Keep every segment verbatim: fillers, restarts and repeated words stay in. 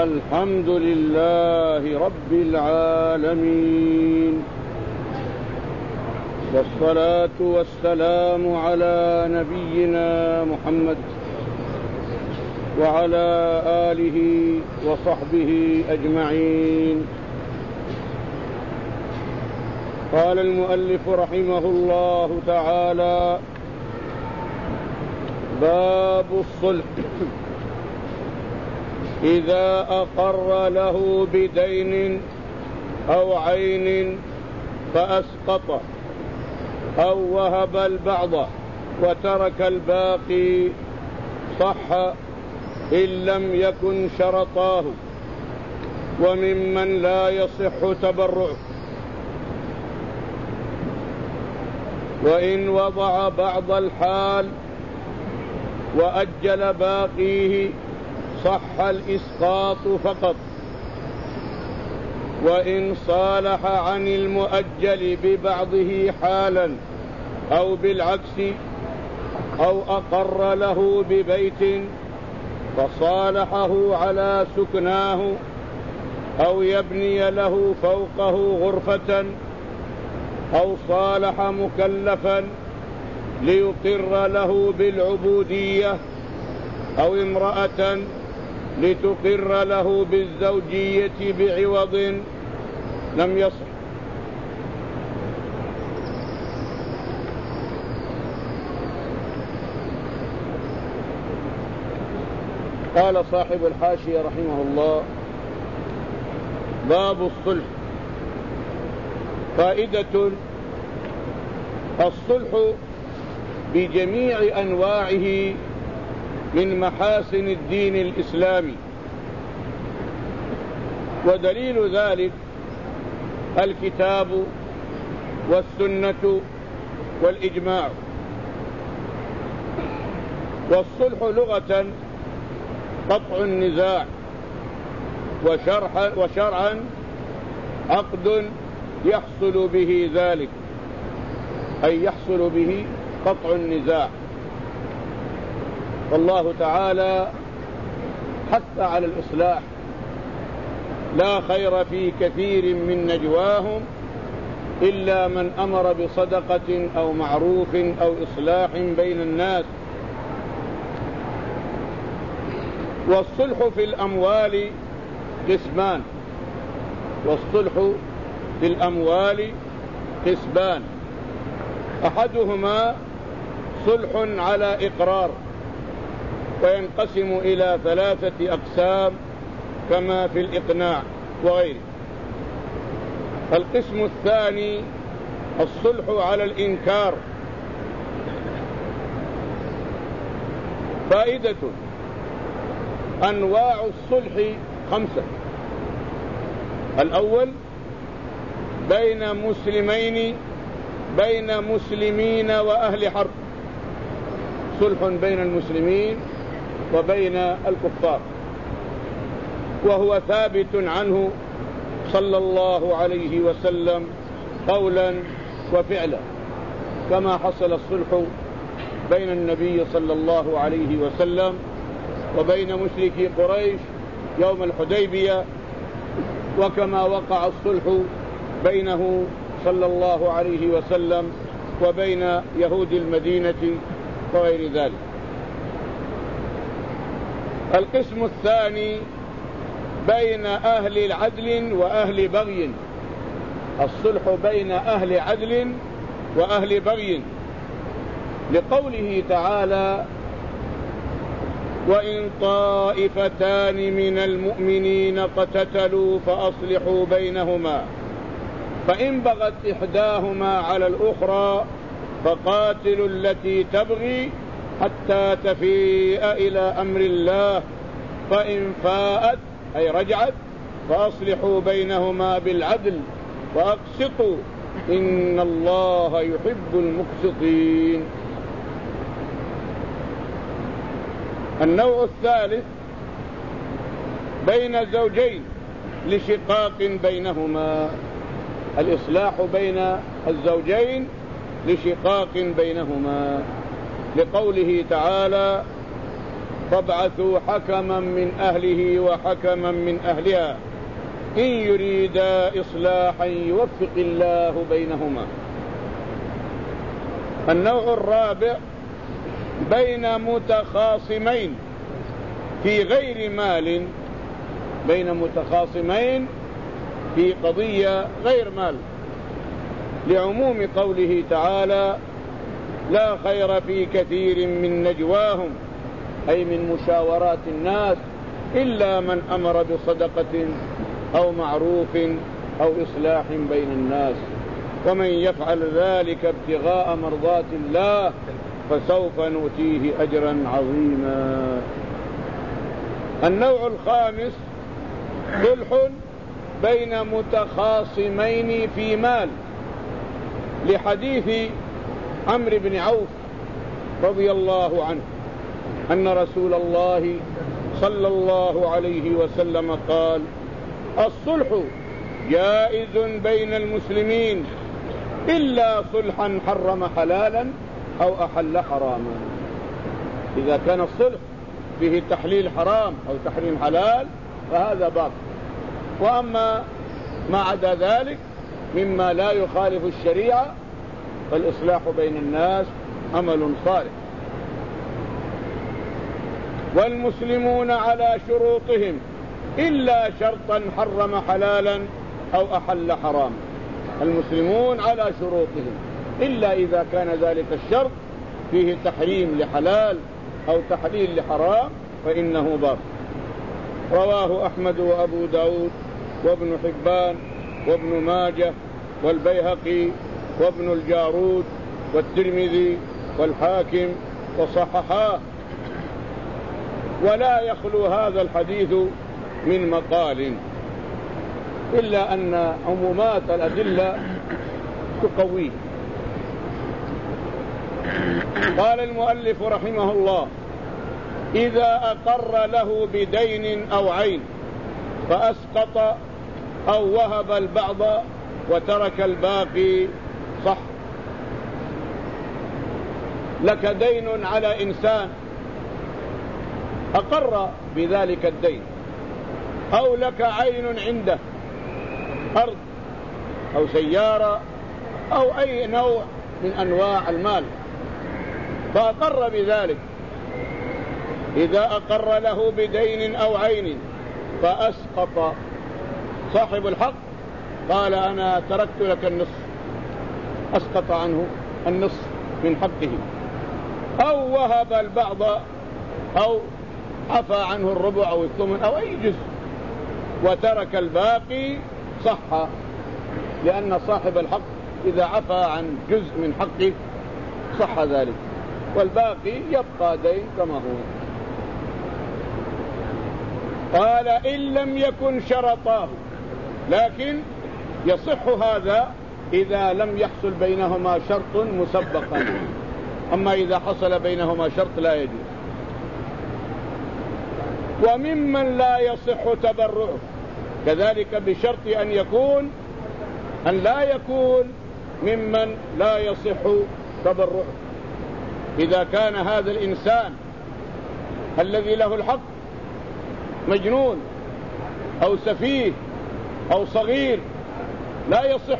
الحمد لله رب العالمين، والصلاة والسلام على نبينا محمد وعلى آله وصحبه أجمعين. قال المؤلف رحمه الله تعالى: باب الصلح. إذا أقر له بدين أو عين فأسقطه أو وهب البعض وترك الباقي صح إن لم يكن شرطاه، وممن لا يصح تبرعه. وإن وضع بعض الحال وأجل باقيه صح الإسقاط فقط. وإن صالح عن المؤجل ببعضه حالا أو بالعكس، أو أقر له ببيت فصالحه على سكناه، أو يبني له فوقه غرفة، أو صالح مكلفا ليقر له بالعبودية، أو امرأة لتقر له بالزوجية بعوض، لم يصح. قال صاحب الحاشية رحمه الله: باب الصلح. فائدة: الصلح بجميع أنواعه من محاسن الدين الإسلامي، ودليل ذلك الكتاب والسنة والإجماع. والصلح لغة قطع النزاع، وشرعا وشرعا عقد يحصل به ذلك، أي يحصل به قطع النزاع. والله تعالى حث على الإصلاح: لا خير في كثير من نجواهم إلا من أمر بصدقة أو معروف أو إصلاح بين الناس. والصلح في الأموال قسمان، والصلح في الأموال قسمان: أحدهما صلح على إقرار، وينقسم إلى ثلاثة أقسام كما في الإقناع وغيره. القسم الثاني الصلح على الإنكار. فائدة: أنواع الصلح خمسة. الأول بين مسلمين، بين مسلمين وأهل حرب، صلح بين المسلمين وبين الكفار، وهو ثابت عنه صلى الله عليه وسلم قولا وفعلا، كما حصل الصلح بين النبي صلى الله عليه وسلم وبين مشركي قريش يوم الحديبية، وكما وقع الصلح بينه صلى الله عليه وسلم وبين يهود المدينة وغير ذلك. القسم الثاني بين أهل العدل وأهل بغي، الصلح بين أهل عدل وأهل بغي، لقوله تعالى: وإن طائفتان من المؤمنين اقتتلوا فأصلحوا بينهما، فإن بغت إحداهما على الأخرى فقاتلوا التي تبغي حتى تفيء إلى أمر الله، فإن فاءت أي رجعت فأصلحوا بينهما بالعدل وأقسطوا إن الله يحب المقسطين. النوع الثالث بين زوجين لشقاق بينهما، الإصلاح بين الزوجين لشقاق بينهما، لقوله تعالى: فابعثوا حكما من أهله وحكما من أهلها إن يريدا إصلاحا يوفق الله بينهما. النوع الرابع بين متخاصمين في غير مال، بين متخاصمين في قضية غير مال، لعموم قوله تعالى لا خير في كثير من نجواهم، أي من مشاورات الناس، إلا من أمر بصدقة أو معروف أو إصلاح بين الناس، ومن يفعل ذلك ابتغاء مرضات الله فسوف نؤتيه أجرا عظيما. النوع الخامس صلح بين متخاصمين في مال، لحديث عمرو بن عوف رضي الله عنه أن رسول الله صلى الله عليه وسلم قال الصلح جائز بين المسلمين إلا صلحا حرم حلالا أو أحل حراما. إذا كان الصلح فيه تحليل حرام أو تحريم حلال فهذا باطل، وأما ما عدا ذلك مما لا يخالف الشريعة فالإصلاح بين الناس عمل صالح. والمسلمون على شروطهم إلا شرطا حرم حلالا أو أحل حراما. المسلمون على شروطهم إلا إذا كان ذلك الشرط فيه تحريم لحلال أو تحليل لحرام فإنه باطل. رواه أحمد وأبو داود وابن حبان وابن ماجه والبيهقي وابن الجارود والترمذي والحاكم وصححاه. ولا يخلو هذا الحديث من مقال، إلا أن عمومات الأدلة تقويه. قال المؤلف رحمه الله إذا أقر له بدين أو عين فأسقط أو وهب البعض وترك الباقي صح. لك دين على إنسان أقر بذلك الدين، أو لك عين عنده أرض أو سيارة أو أي نوع من أنواع المال فأقر بذلك. إذا أقر له بدين أو عين فأسقط صاحب الحق قال أنا تركت لك النصف، أسقط عنه النصف من حقه، أو وهب البعض أو عفى عنه الربع أو الثمن أو أي جزء وترك الباقي صح، لأن صاحب الحق إذا عفى عن جزء من حقه صح ذلك، والباقي يبقى دين كما هو. قال إن لم يكن شرطاه، لكن يصح هذا إذا لم يحصل بينهما شرط مسبقا، أما إذا حصل بينهما شرط لا يجوز. وممن لا يصح تبرعه كذلك بشرط أن يكون أن لا يكون ممن لا يصح تبرعه. إذا كان هذا الإنسان الذي له الحق مجنون أو سفيه أو صغير لا يصح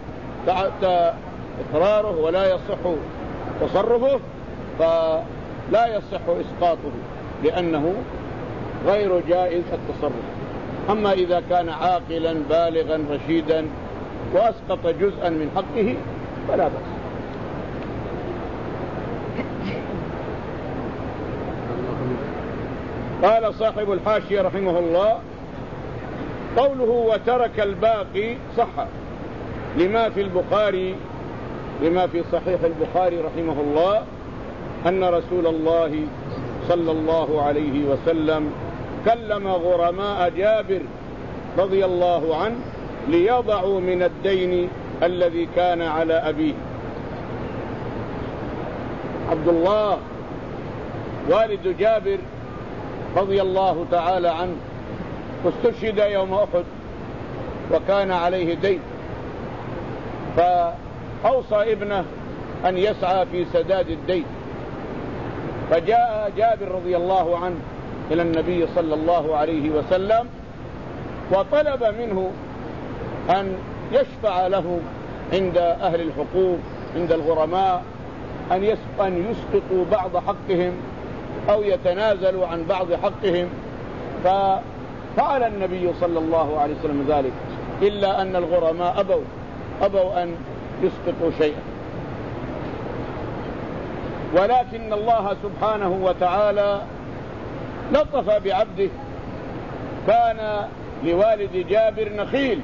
إقراره ولا يصح تصرفه فلا يصح إسقاطه لأنه غير جائز التصرف. أما إذا كان عاقلا بالغا رشيدا وأسقط جزءا من حقه فلا بأس. قال صاحب الحاشية رحمه الله قوله وترك الباقي صح لما في البخاري لما في صحيح البخاري رحمه الله أن رسول الله صلى الله عليه وسلم كلم غرماء جابر رضي الله عنه ليضعوا من الدين الذي كان على أبيه. عبد الله والد جابر رضي الله تعالى عنه استشهد يوم أحد وكان عليه دين، فأوصى ابنه أن يسعى في سداد الدين، فجاء جابر رضي الله عنه إلى النبي صلى الله عليه وسلم وطلب منه أن يشفع له عند أهل الحقوق، عند الغرماء، أن يسقطوا بعض حقهم أو يتنازلوا عن بعض حقهم. ففعل النبي صلى الله عليه وسلم ذلك، إلا أن الغرماء أبوا أبوا أن يسقطوا شيئا. ولكن الله سبحانه وتعالى لطف بعبده. كان لوالد جابر نخيل،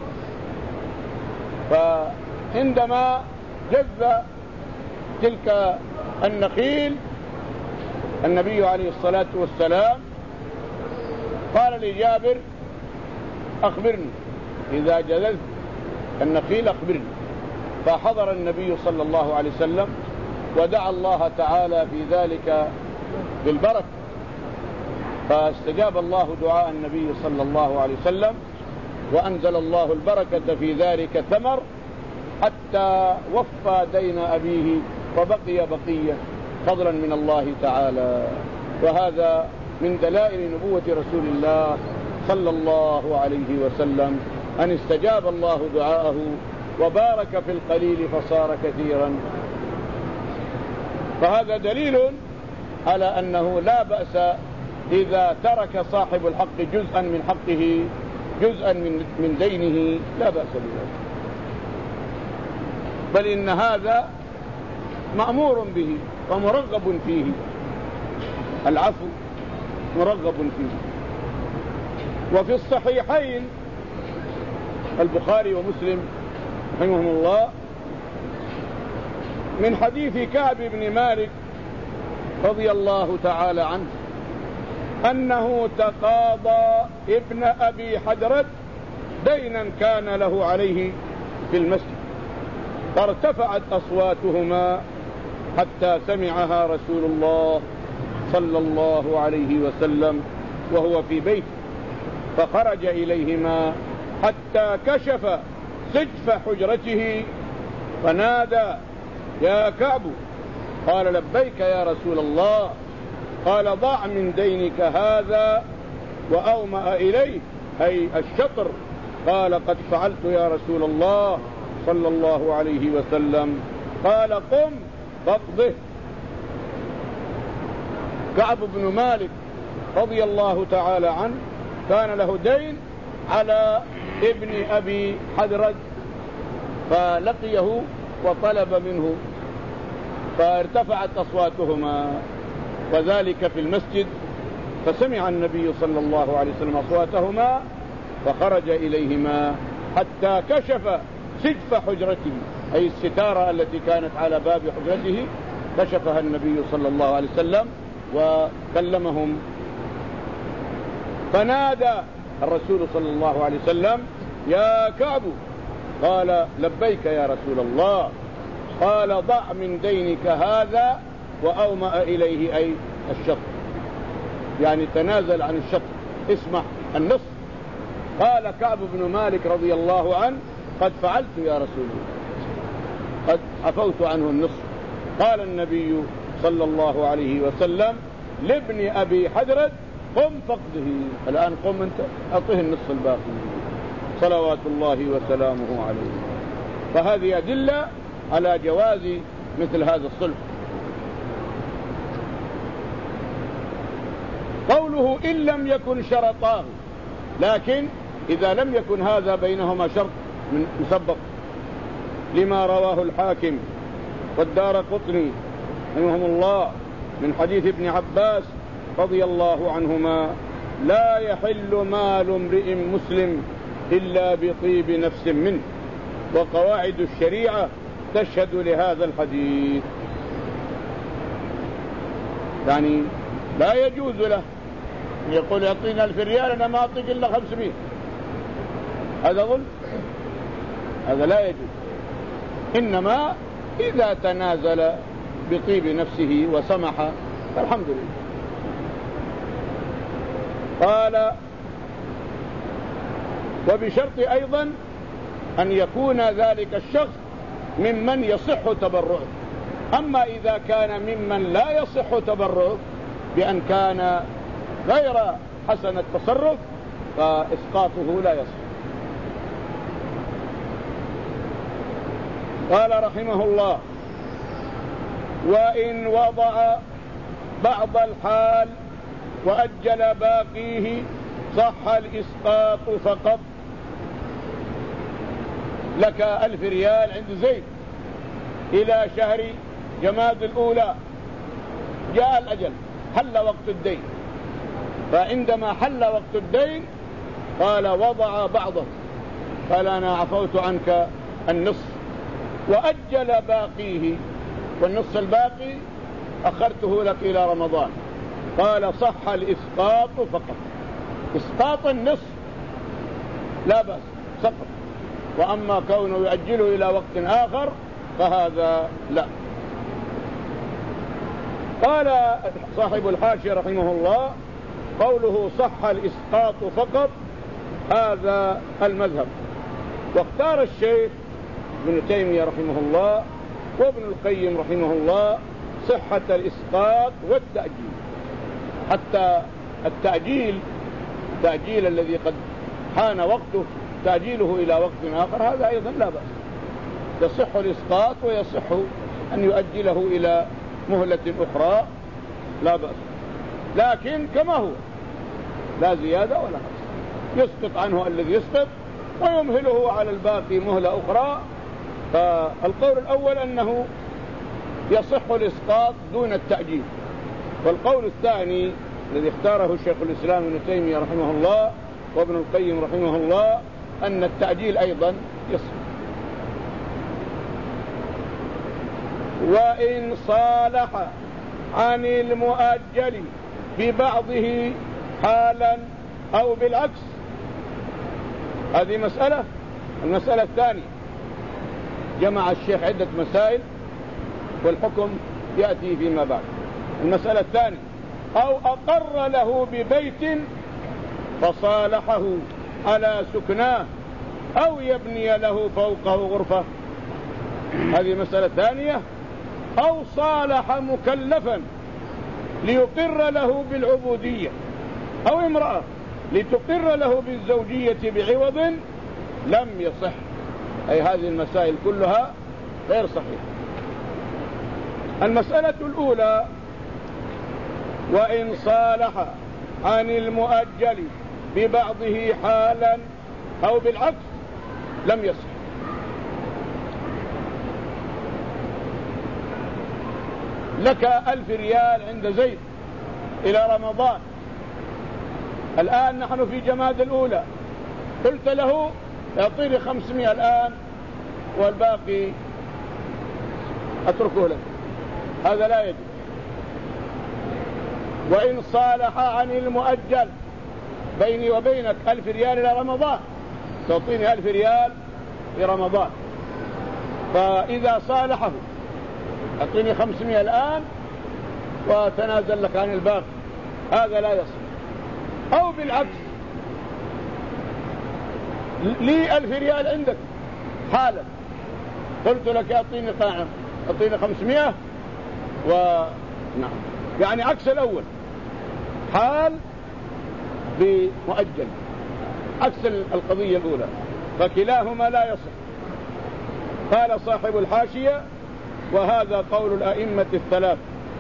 فعندما جذ تلك النخيل النبي عليه الصلاة والسلام قال لجابر: أخبرني إذا جذذت النخيل أخبرني. فحضر النبي صلى الله عليه وسلم ودعا الله تعالى في ذلك بالبركة، فاستجاب الله دعاء النبي صلى الله عليه وسلم وأنزل الله البركة في ذلك الثمر حتى وفى دين أبيه وبقي بقية فضلا من الله تعالى. وهذا من دلائل نبوة رسول الله صلى الله عليه وسلم أن استجاب الله دعاءه وبارك في القليل فصار كثيرا. فهذا دليل على أنه لا بأس إذا ترك صاحب الحق جزءا من حقه، جزءا من من دينه، لا بأس بذلك، بل إن هذا مأمور به ومرغب فيه. العفو مرغب فيه. وفي الصحيحين البخاري ومسلم رحمهم الله من حديث كعب بن مالك رضي الله تعالى عنه أنه تقاضى ابن أبي حدرد دينا كان له عليه في المسجد، فارتفعت أصواتهما حتى سمعها رسول الله صلى الله عليه وسلم وهو في بيته، فخرج إليهما حتى كشف سجف حجرته فنادى: يا كعب. قال: لبيك يا رسول الله. قال: ضع من دينك هذا، وأومأ إليه أي الشطر. قال: قد فعلت يا رسول الله صلى الله عليه وسلم. قال: قم فاقضه. كعب بن مالك رضي الله تعالى عنه كان له دين على ابن أبي حدرد، فلقيه وطلب منه، فارتفعت أصواتهما وذلك في المسجد، فسمع النبي صلى الله عليه وسلم أصواتهما فخرج إليهما حتى كشف سجف حجرته أي الستارة التي كانت على باب حجرته، كشفها النبي صلى الله عليه وسلم وكلمهم. فنادى الرسول صلى الله عليه وسلم: يا كعب. قال: لبيك يا رسول الله. قال: ضع من دينك هذا، وأومأ إليه أي الشطر، يعني تنازل عن الشطر، اسمع النصف. قال كعب بن مالك رضي الله عنه: قد فعلت يا رسول الله، قد عفوت عنه النصف. قال النبي صلى الله عليه وسلم لابن أبي حدرد: قم فقده. الآن قم أنت أعطيه النصف الباقي، صلوات الله وسلامه عليه. فهذه أدلة على جواز مثل هذا الصلح. قوله: إن لم يكن شرطاه، لكن إذا لم يكن هذا بينهما شرط من مسبق، لما رواه الحاكم والدارقطني رحمهم الله من حديث ابن عباس رضي الله عنهما: لا يحل مال امرئ مسلم إلا بطيب نفس منه، وقواعد الشريعة تشهد لهذا الحديث. يعني لا يجوز له يقول: يعطينا ألف ريال أنا ما أعطيك إلا خمسمائة، هذا ظلم، هذا لا يجوز. إنما إذا تنازل بطيب نفسه وسمح فالحمد لله. قال: وبشرط أيضا أن يكون ذلك الشخص ممن يصح تبرعه. أما إذا كان ممن لا يصح تبرعه بأن كان غير حسن التصرف فإسقاطه لا يصح. قال رحمه الله: وإن وضع بعض الحال وأجل باقيه صح الإسقاط فقط. لك ألف ريال عند زيد إلى شهر جماد الأولى، جاء الأجل حل وقت الدين، فعندما حل وقت الدين قال وضع بعضه، قال أنا عفوت عنك النصف وأجل باقيه، والنصف الباقي أخرته لك إلى رمضان، قال صح الإسقاط فقط. إسقاط النصف لا بأس سقط، وأما كونه يؤجله إلى وقت آخر فهذا لا. قال صاحب الحاشية رحمه الله: قوله صح الإسقاط فقط هذا المذهب، واختار الشيخ ابن تيمية رحمه الله وابن القيم رحمه الله صحة الإسقاط والتأجيل، حتى التأجيل التأجيل الذي قد حان وقته تأجيله إلى وقت آخر هذا أيضا لا بأس، يصح الإسقاط ويصح أن يؤجله إلى مهلة أخرى لا بأس، لكن كما هو لا زيادة ولا نقص، يسقط عنه الذي يسقط ويمهله على الباقي مهلة أخرى. فالقول الأول أنه يصح الإسقاط دون التأجيل، والقول الثاني الذي اختاره شيخ الإسلام ابن تيمية رحمه الله وابن القيم رحمه الله أن التأجيل أيضا يصح. وإن صالح عن المؤجل ببعضه حالا أو بالعكس، هذه مسألة. المسألة الثانية جمع الشيخ عدة مسائل والحكم يأتي فيما بعد. المسألة الثانية: أو أقر له ببيت فصالحه على سكناه أو يبني له فوقه غرفة، هذه مسألة ثانية. أو صالح مكلفا ليقر له بالعبودية، أو امرأة لتقر له بالزوجية بعوض، لم يصح. أي هذه المسائل كلها غير صحيحة. المسألة الأولى: وإن صالح عن المؤجل ببعضه حالا أو بالعكس لم يصح. لك ألف ريال عند زيد إلى رمضان، الآن نحن في جماد الأولى، قلت له يعطيني خمسمائة الآن والباقي أتركه لك، هذا لا يجوز. وإن صالح عن المؤجل بيني وبينك ألف ريال إلى رمضان، تعطيني ألف ريال في رمضان، فإذا صالحه أعطيني خمسمائة الآن وتنازل لك عن الباقي، هذا لا يصح. أو بالعكس، لي ألف ريال عندك حالا، قلت لك أعطيني قاعدة أعطيني خمسمائة و نعم، يعني عكس الأول، حال بمؤجل، عكس القضية الأولى، فكلاهما لا يصح. قال صاحب الحاشية: وهذا قول الأئمة الثلاث،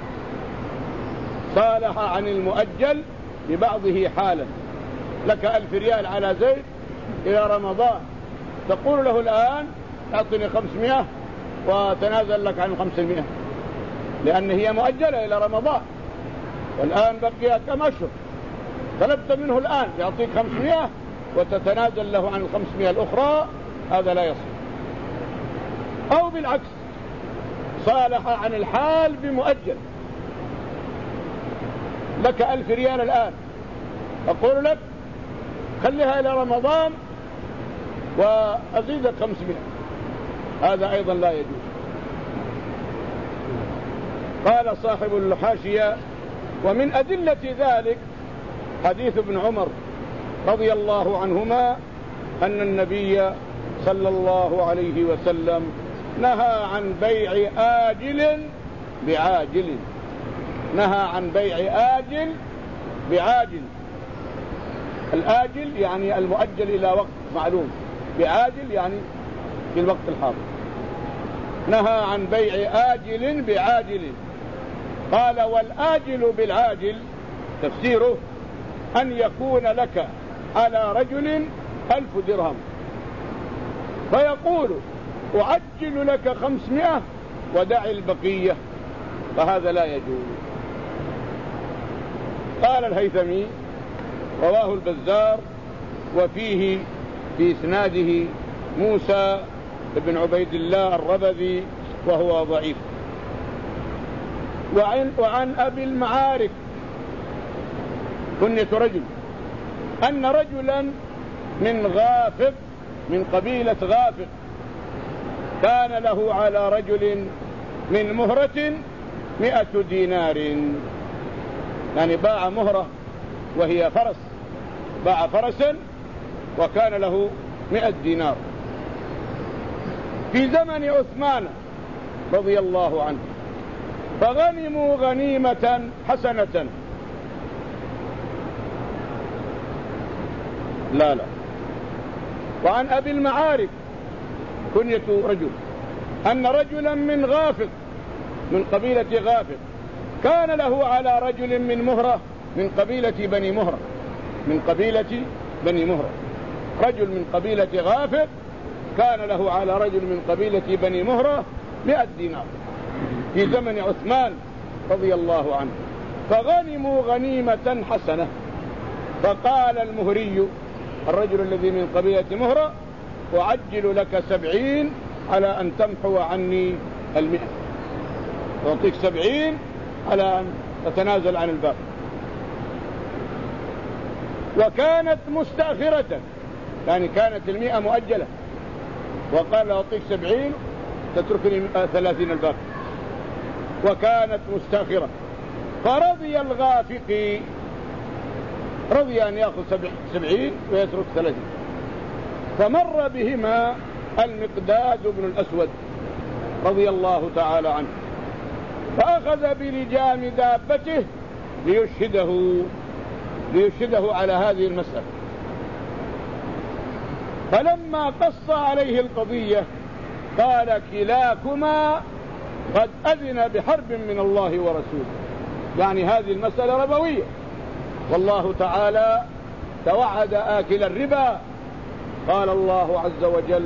صالح عن المؤجل ببعضه حالا. لك ألف ريال على زيد إلى رمضان، تقول له الآن أعطني خمسمائة وتنازل لك عن خمسمائة، لأن هي مؤجلة إلى رمضان، والآن بقي كم أشهر، طلبت منه الآن يعطيك خمسمائة وتتنازل له عن الخمسمائة الأخرى، هذا لا يصح. أو بالعكس، صالح عن الحال بمؤجل، لك ألف ريال الآن، أقول لك خليها إلى رمضان وأزيدك خمسمائة، هذا أيضا لا يجوز. قال صاحب الحاشية: ومن أدلة ذلك حديث ابن عمر رضي الله عنهما أن النبي صلى الله عليه وسلم نهى عن بيع آجل بعاجل، نهى عن بيع آجل بعاجل. الآجل يعني المؤجل إلى وقت معلوم، بعاجل يعني في الوقت الحاضر. نهى عن بيع آجل بعاجل. قال والآجل بالعاجل تفسيره أن يكون لك على رجل ألف درهم فيقول أعجل لك خمسمائة ودع البقية، فهذا لا يجوز. قال الهيثمي رواه البزار وفيه في إسناده موسى بن عبيد الله الربذي وهو ضعيف. وعن, وعن أبي المعارك كنية رجل أن رجلا من غافق من قبيلة غافق كان له على رجل من مهرة مئة دينار، يعني باع مهرة وهي فرس، باع فرسا وكان له مئة دينار في زمن عثمان رضي الله عنه، فغنموا غنيمة حسنة. لا لا وعن أبي المعارك كنية رجل أن رجلا من غافق من قبيلة غافق كان له على رجل من مهرة من قبيلة بني مهرة من قبيلة بني مهرة رجل من قبيلة غافق كان له على رجل من قبيلة بني مهرة مئة دينار في زمن عثمان رضي الله عنه، فغنموا غنيمة حسنة. فقال المهري الرجل الذي من قبيلة مهرة أعجل لك سبعين على أن تمحو عني المئة، أعطيك سبعين على أن تتنازل عن الباقي. وكانت مستأخرة، يعني كانت المئة مؤجلة، وقال أعطيك سبعين تتركني ثلاثين الباقي، وكانت مستأخرة. فرضي الغافقي، رضي أن يأخذ سبعين ويترك ثلاثين. فمر بهما المقداد بن الأسود رضي الله تعالى عنه فأخذ بلجام دابته ليشهده ليشهده على هذه المسألة. فلما قص عليه القضية قال كلاكما قد أذن بحرب من الله ورسوله، يعني هذه المسألة ربوية، والله تعالى توعد آكل الربا. قال الله عز وجل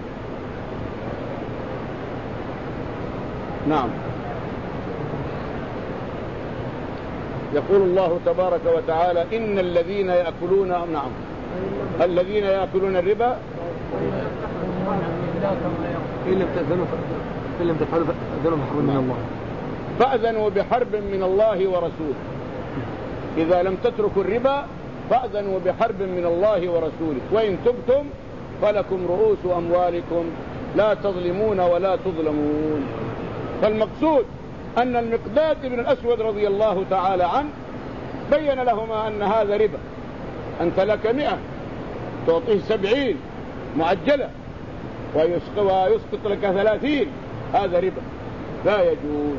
نعم يقول الله تبارك وتعالى إن الذين يأكلون نعم الذين يأكلون الربا إن لم تأذنوا إن لم تفعلوا فأذنوا بحرب من الله فأذنوا بحرب من الله ورسوله. إذا لم تتركوا الربا فأذنوا بحرب من الله ورسوله، وإن تبتم فلكم رؤوس أموالكم لا تظلمون ولا تظلمون. فالمقصود أن المقداد بن الأسود رضي الله تعالى عنه بين لهما أن هذا ربا، أنت لك مئة تعطيه سبعين معجلة ويسقط لك ثلاثين، هذا ربا لا يجوز.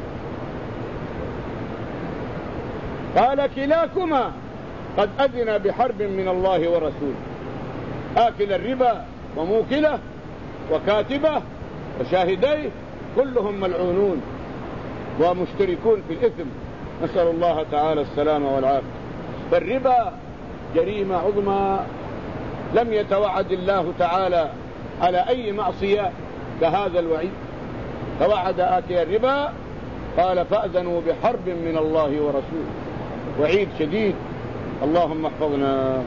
قال كلاكما قد أذن بحرب من الله ورسوله، آكل الربا وموكله وكاتبه وشاهديه كلهم ملعونون ومشتركون في الإثم، نسأل الله تعالى السلامة والعافية. فالربا جريمة عظمى لم يتوعد الله تعالى على أي معصية كهذا الوعيد. توعد آكل الربا قال فأذنوا بحرب من الله ورسوله، وعيد شديد، اللهم احفظنا.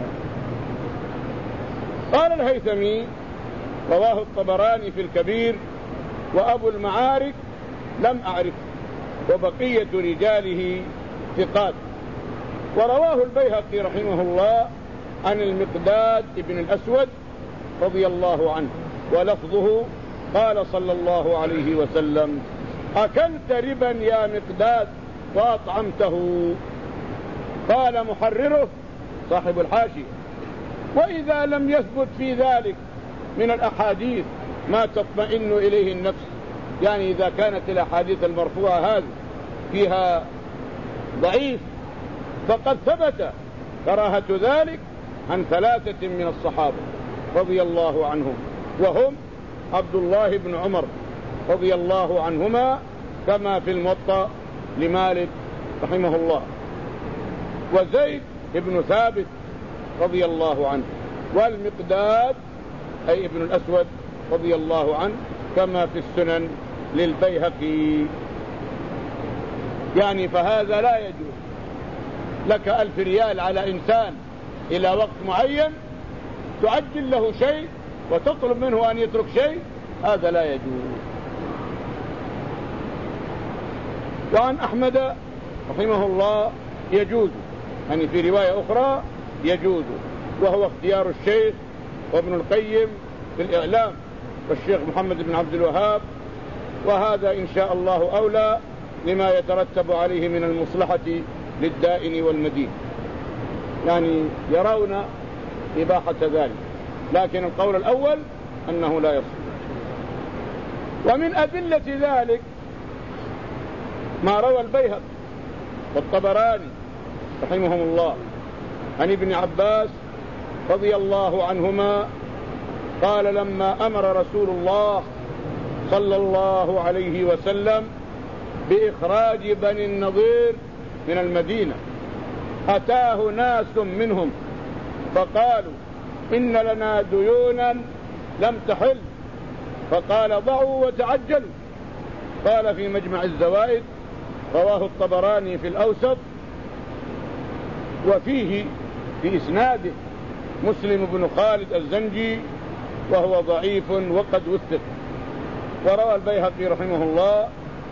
قال الهيثمي رواه الطبراني في الكبير وأبو المعارك لم أعرف، وبقية رجاله ثقات. ورواه البيهقي رحمه الله عن المقداد بن الأسود رضي الله عنه ولفظه قال صلى الله عليه وسلم أكلت ربا يا مقداد وأطعمته. قال محرره صاحب الحاشية وإذا لم يثبت في ذلك من الأحاديث ما تطمئن إليه النفس، يعني إذا كانت الأحاديث المرفوعة هذه فيها ضعيف، فقد ثبت كراهة ذلك عن ثلاثة من الصحابة رضي الله عنهم، وهم عبد الله بن عمر رضي الله عنهما كما في الموطأ لمالك رحمه الله، وزيد بن ثابت رضي الله عنه، والمقداد أي ابن الأسود رضي الله عنه كما في السنن للبيهقي. يعني فهذا لا يجوز لك ألف ريال على إنسان إلى وقت معين تعجل له شيء وتطلب منه أن يترك شيء، هذا لا يجوز. وعن أحمد رحمه الله يجوز، يعني في رواية أخرى يجوز، وهو اختيار الشيخ وابن القيم في الإعلام والشيخ محمد بن عبد الوهاب، وهذا إن شاء الله أولى لما يترتب عليه من المصلحة للدائن والمدين، يعني يرون إباحة ذلك، لكن القول الأول أنه لا يصح. ومن أدلة ذلك ما روى البيهقي والطبراني رحمهم الله عن ابن عباس رضي الله عنهما قال لما أمر رسول الله صلى الله عليه وسلم بإخراج بني النضير من المدينة أتاه ناس منهم فقالوا إن لنا ديونا لم تحل، فقال ضعوا وتعجلوا. قال في مجمع الزوائد رواه الطبراني في الأوسط، وفيه في إسناده مسلم بن خالد الزنجي وهو ضعيف وقد وثق. وروى البيهقي رحمه الله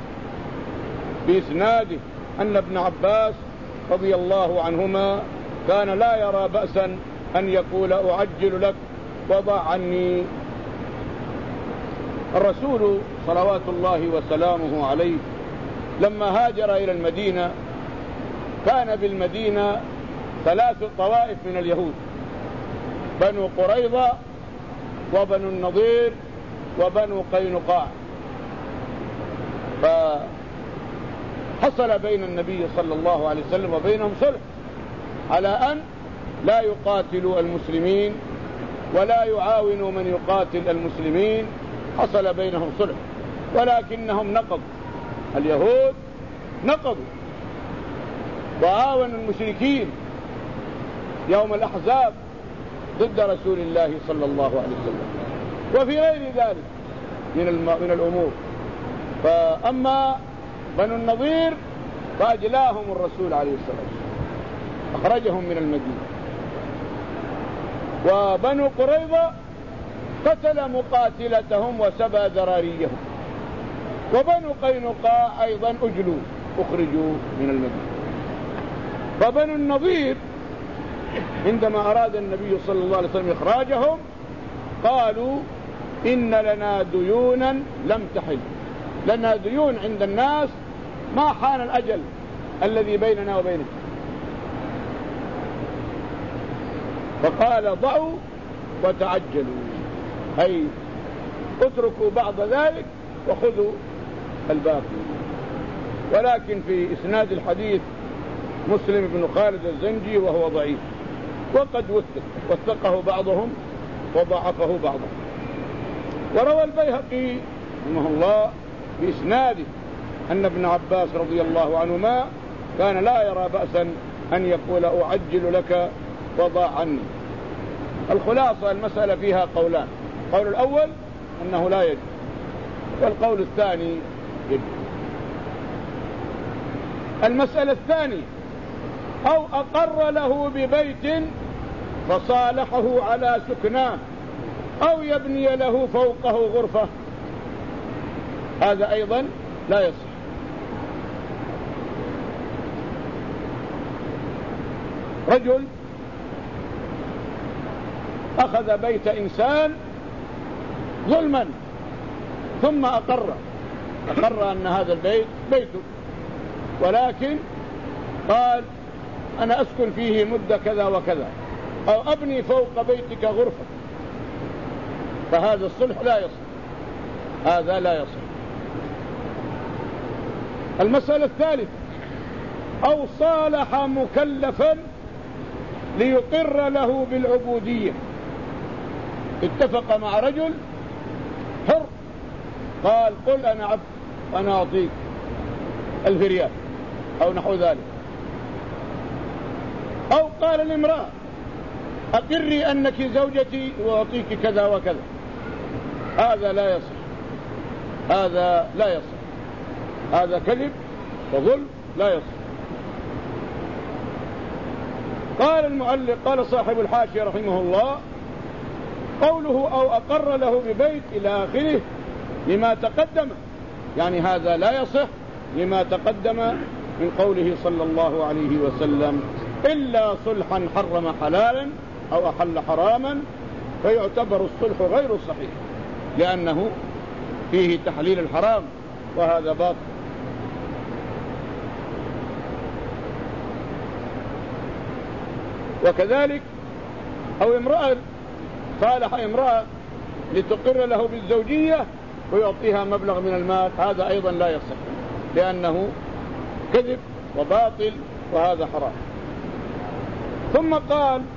بإسناده أن ابن عباس رضي الله عنهما كان لا يرى بأسا أن يقول أعجل لك وضع عني. الرسول صلوات الله وسلامه عليه لما هاجر إلى المدينة كان بالمدينة ثلاث طوائف من اليهود، بنو قريظة وبنو النضير وبنو قينقاع، فحصل بين النبي صلى الله عليه وسلم وبينهم صلح على أن لا يقاتلوا المسلمين ولا يعاونوا من يقاتل المسلمين، حصل بينهم صلح، ولكنهم نقضوا، اليهود نقضوا وعاونوا المشركين يوم الأحزاب ضد رسول الله صلى الله عليه وسلم، وفي غير ذلك من من الأمور. فأما بنو النضير فأجلاهم الرسول عليه الصلاة والسلام، أخرجهم من المدينة. وبنو قريظة قتل مقاتلتهم وسبى ذراريهم، وبنو قينقاع أيضا أجلوا أخرجوا من المدينة. فبنو النضير عندما أراد النبي صلى الله عليه وسلم إخراجهم قالوا إن لنا ديونا لم تحل، لنا ديون عند الناس ما حان الأجل الذي بيننا وبينهم. فقال ضعوا وتعجلوا، أي اتركوا بعض ذلك وخذوا الباقي. ولكن في إسناد الحديث مسلم بن خالد الزنجي وهو ضعيف وقد وثق، وثقه بعضهم وضعفه بعضهم. وروى البيهقي رحمه الله بإسناده أن ابن عباس رضي الله عنهما كان لا يرى بأسا أن يقول أعجل لك وضع عني. الخلاصة المسألة فيها قولان، القول الأول أنه لا يجوز، والقول الثاني يجوز. المسألة الثانية أو أقر له ببيت فصالحه على سكناه أو يبني له فوقه غرفة، هذا أيضا لا يصح. رجل أخذ بيت إنسان ظلما ثم أقر أقر أن هذا البيت بيته، ولكن قال أنا أسكن فيه مدة كذا وكذا، أو أبني فوق بيتك غرفة، فهذا الصلح لا يصح، هذا لا يصح. المسألة الثالثة أو صالح مكلفا ليقر له بالعبودية، اتفق مع رجل حر قال قل أنا عبد أنا أعطيك ألف ريال أو نحو ذلك، أو قال لامرأة أقري أنك زوجتي وأعطيك كذا وكذا، هذا لا يصح، هذا لا يصح، هذا كذب وظلم لا يصح. قال المعلق قال صاحب الحاشية رحمه الله قوله أو أقر له ببيت إلى آخره لما تقدم، يعني هذا لا يصح لما تقدم من قوله صلى الله عليه وسلم إلا صلحا حرم حلالا أو أحل حراما، فيعتبر الصلح غير صحيح لأنه فيه تحليل الحرام وهذا باطل. وكذلك أو امرأة صالح امرأة لتقر له بالزوجية ويعطيها مبلغ من المال، هذا أيضا لا يصح لأنه كذب وباطل وهذا حرام. ثم قال